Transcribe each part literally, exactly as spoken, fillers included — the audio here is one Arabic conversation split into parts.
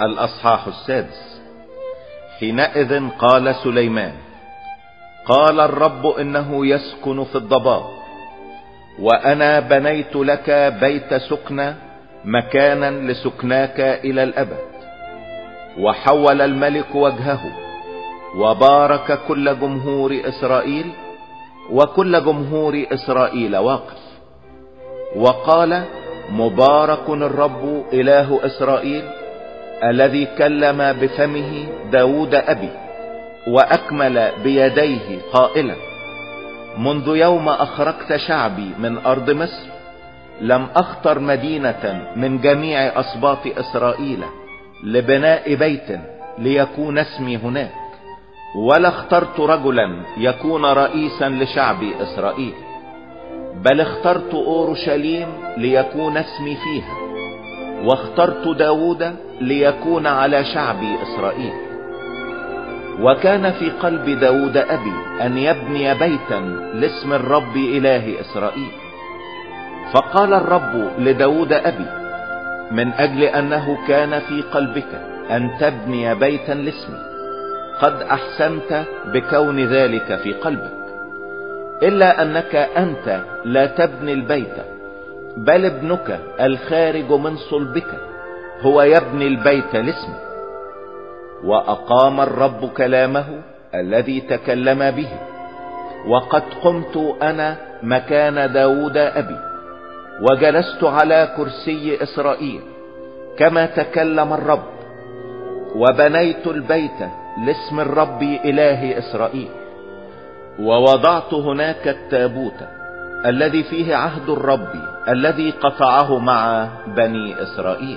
الأصحاح السادس. حينئذ قال سليمان: قال الرب إنه يسكن في الضباب، وأنا بنيت لك بيت سكنى مكانا لسكناك إلى الأبد. وحول الملك وجهه وبارك كل جمهور إسرائيل، وكل جمهور إسرائيل واقف، وقال: مبارك الرب إله إسرائيل الذي كلم بفمه داود أبي، وأكمل بيديه قائلا: منذ يوم أخرجت شعبي من أرض مصر لم أختر مدينة من جميع أسباط إسرائيل لبناء بيت ليكون اسمي هناك، ولا اخترت رجلا يكون رئيسا لشعب إسرائيل، بل اخترت أورشليم ليكون اسمي فيها، واخترت داود ليكون على شعب إسرائيل. وكان في قلب داود أبي أن يبني بيتا لاسم الرب إله إسرائيل. فقال الرب لداود أبي: من أجل أنه كان في قلبك أن تبني بيتا لاسمي، قد أحسنت بكون ذلك في قلبك، إلا أنك أنت لا تبني البيت، بل ابنك الخارج من صلبك هو يبني البيت لاسمي. وأقام الرب كلامه الذي تكلم به، وقد قمت أنا مكان داود أبي، وجلست على كرسي إسرائيل كما تكلم الرب، وبنيت البيت لاسم الرب إله إسرائيل. ووضعت هناك التابوت الذي فيه عهد الرب الذي قطعه مع بني إسرائيل.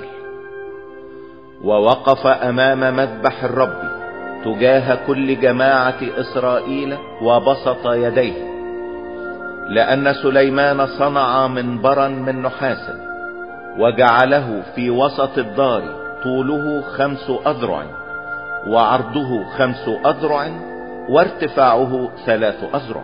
ووقف أمام مذبح الرب تجاه كل جماعة إسرائيل وبسط يديه، لأن سليمان صنع منبرا من نحاس، وجعله في وسط الدار، طوله خمس أذرع وعرضه خمس أذرع وارتفاعه ثلاث أذرع.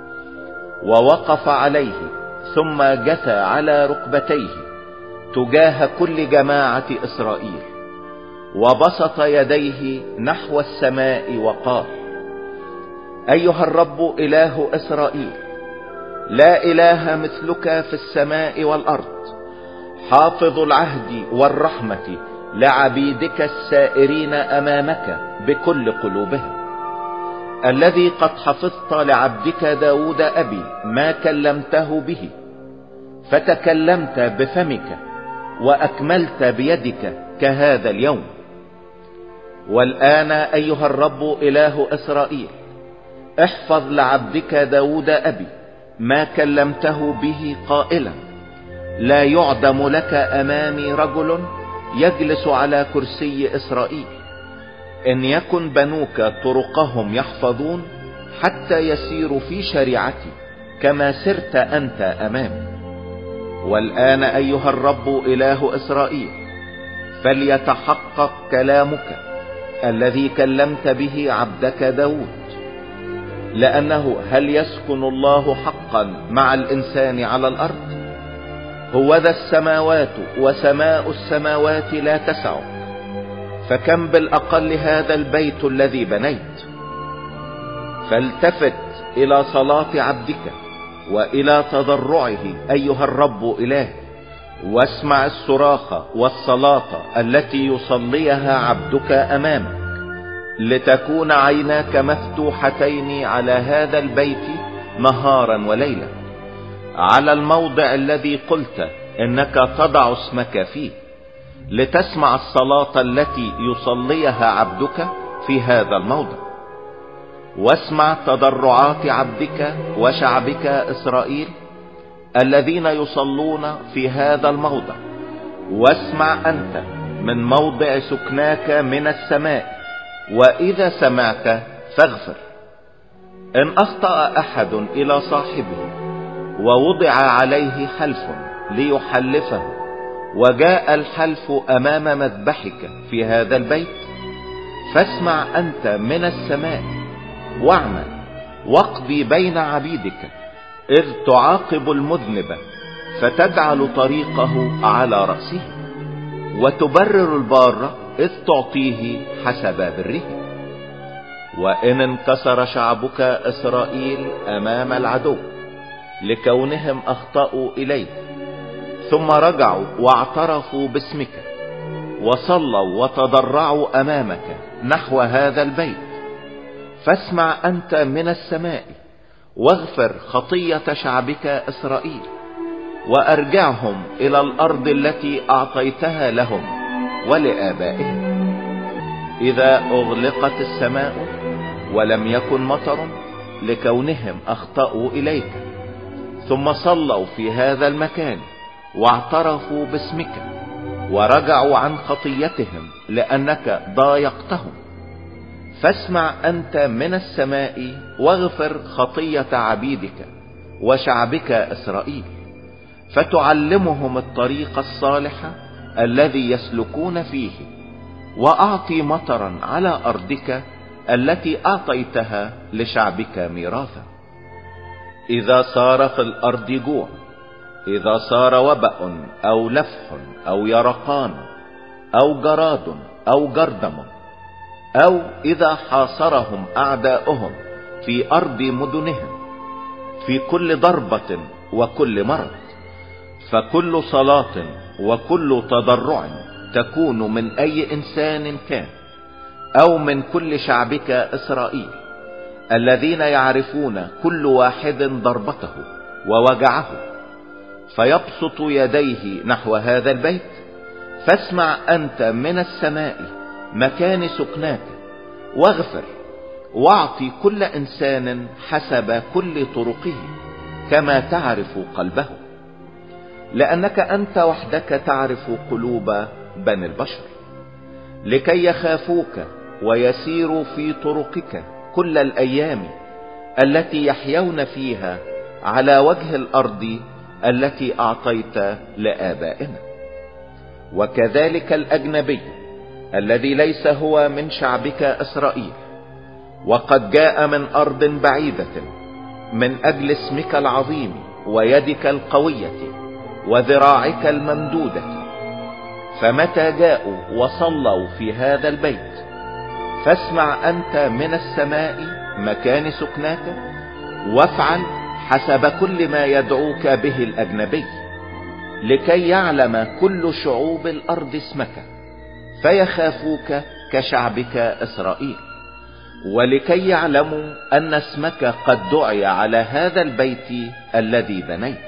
ووقف عليه ثم جثى على ركبتيه تجاه كل جماعة إسرائيل، وبسط يديه نحو السماء وقال: أيها الرب إله إسرائيل، لا إله مثلك في السماء والأرض، حافظ العهد والرحمة لعبيدك السائرين أمامك بكل قلوبهم، الذي قد حفظت لعبدك داود أبي ما كلمته به، فتكلمت بفمك وأكملت بيدك كهذا اليوم. والآن أيها الرب إله إسرائيل، احفظ لعبدك داود أبي ما كلمته به قائلا: لا يعدم لك أمامي رجل يجلس على كرسي إسرائيل، إن يكن بنوك طرقهم يحفظون حتى يسيروا في شريعتي كما سرت أنت أمامي. والآن أيها الرب إله إسرائيل، فليتحقق كلامك الذي كلمت به عبدك داود، لأنه هل يسكن الله حقا مع الإنسان على الأرض؟ هوذا السماوات وسماء السماوات لا تسع، فكم بالأقل هذا البيت الذي بنيت. فالتفت إلى صلاة عبدك وإلى تضرعه أيها الرب إله، واسمع الصراخ والصلاة التي يصليها عبدك أمامك، لتكون عيناك مفتوحتين على هذا البيت نهارا وليلا، على الموضع الذي قلت إنك تضع اسمك فيه، لتسمع الصلاة التي يصليها عبدك في هذا الموضع. واسمع تضرعات عبدك وشعبك إسرائيل الذين يصلون في هذا الموضع، واسمع أنت من موضع سكناك من السماء، وإذا سمعت فاغفر. إن أخطأ أحد إلى صاحبه ووضع عليه حلف ليحلفه، وجاء الحلف أمام مذبحك في هذا البيت، فاسمع أنت من السماء واعمل واقضي بين عبيدك، إذ تعاقب المذنب فتجعل طريقه على رأسه، وتبرر البار إذ تعطيه حسب بره. وإن انكسر شعبك إسرائيل أمام العدو لكونهم أخطأوا إليك، ثم رجعوا واعترفوا باسمك وصلوا وتضرعوا أمامك نحو هذا البيت، فاسمع أنت من السماء واغفر خطية شعبك إسرائيل، وأرجعهم إلى الأرض التي أعطيتها لهم ولآبائهم. إذا أغلقت السماء ولم يكن مطر لكونهم أخطأوا إليك، ثم صلوا في هذا المكان واعترفوا باسمك ورجعوا عن خطيتهم لأنك ضايقتهم، فاسمع أنت من السماء واغفر خطية عبيدك وشعبك إسرائيل، فتعلمهم الطريق الصالح الذي يسلكون فيه، وأعطي مطرا على أرضك التي أعطيتها لشعبك ميراثا. إذا صار في الأرض جوع، إذا صار وبأ أو لفح أو يرقان أو جراد أو جردم، أو إذا حاصرهم أعداؤهم في أرض مدنهم في كل ضربة وكل مرض، فكل صلاة وكل تضرع تكون من أي إنسان كان أو من كل شعبك إسرائيل الذين يعرفون كل واحد ضربته ووجعه، فيبسط يديه نحو هذا البيت، فاسمع أنت من السماء مكان سكناك واغفر، واعطي كل إنسان حسب كل طرقه كما تعرف قلبه، لأنك أنت وحدك تعرف قلوب بني البشر، لكي يخافوك ويسيروا في طرقك كل الأيام التي يحيون فيها على وجه الأرض التي أعطيت لآبائنا. وكذلك الأجنبي الذي ليس هو من شعبك إسرائيل وقد جاء من أرض بعيدة من أجل اسمك العظيم ويدك القوية وذراعك الممدودة، فمتى جاءوا وصلوا في هذا البيت، فاسمع أنت من السماء مكان سكناك وافعل حسب كل ما يدعوك به الأجنبي، لكي يعلم كل شعوب الأرض اسمك فيخافوك كشعبك إسرائيل، ولكي يعلموا أن اسمك قد دعي على هذا البيت الذي بنيت.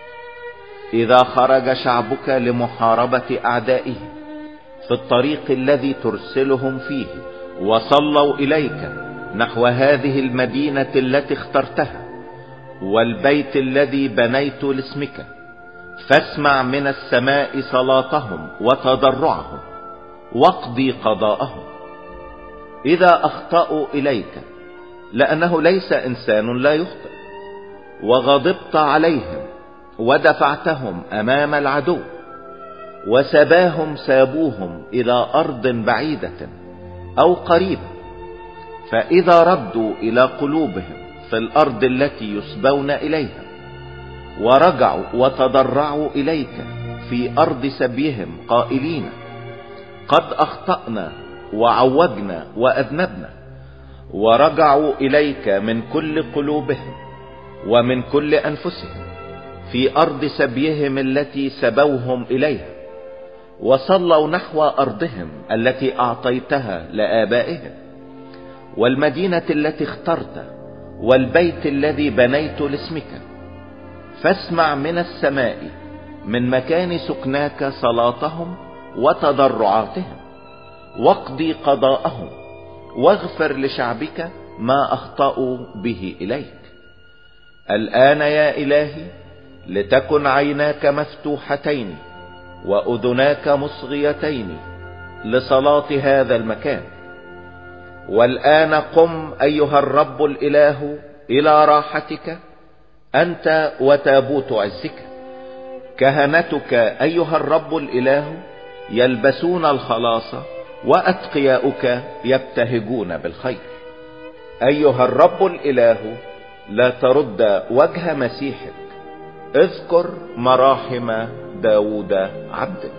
إذا خرج شعبك لمحاربة أعدائه في الطريق الذي ترسلهم فيه، وصلوا إليك نحو هذه المدينة التي اخترتها والبيت الذي بنيت لاسمك، فاسمع من السماء صلاتهم وتضرعهم واقضي قضاءهم. إذا أخطأوا إليك، لأنه ليس إنسان لا يخطئ، وغضبت عليهم ودفعتهم أمام العدو وسباهم سابوهم إلى أرض بعيدة أو قريبة، فإذا ردوا إلى قلوبهم في الأرض التي يسبون إليها ورجعوا وتضرعوا إليك في أرض سبيهم قائلين قد أخطأنا وعوجنا وأذنبنا، ورجعوا إليك من كل قلوبهم ومن كل أنفسهم في أرض سبيهم التي سبوهم إليها، وصلوا نحو أرضهم التي أعطيتها لآبائهم والمدينة التي اخترت والبيت الذي بنيت لاسمك، فاسمع من السماء من مكان سكناك صلاتهم وتضرعاتهم واقضي قضاءهم، واغفر لشعبك ما أخطأوا به إليك. الآن يا إلهي لتكن عيناك مفتوحتين وأذناك مصغيتين لصلاة هذا المكان. والآن قم أيها الرب الإله إلى راحتك أنت وتابوت عزك. كهنتك أيها الرب الإله يلبسون الخلاص، وأتقياؤك يبتهجون بالخير. أيها الرب الإله لا ترد وجه مسيحك، اذكر مراحم داود عبدك.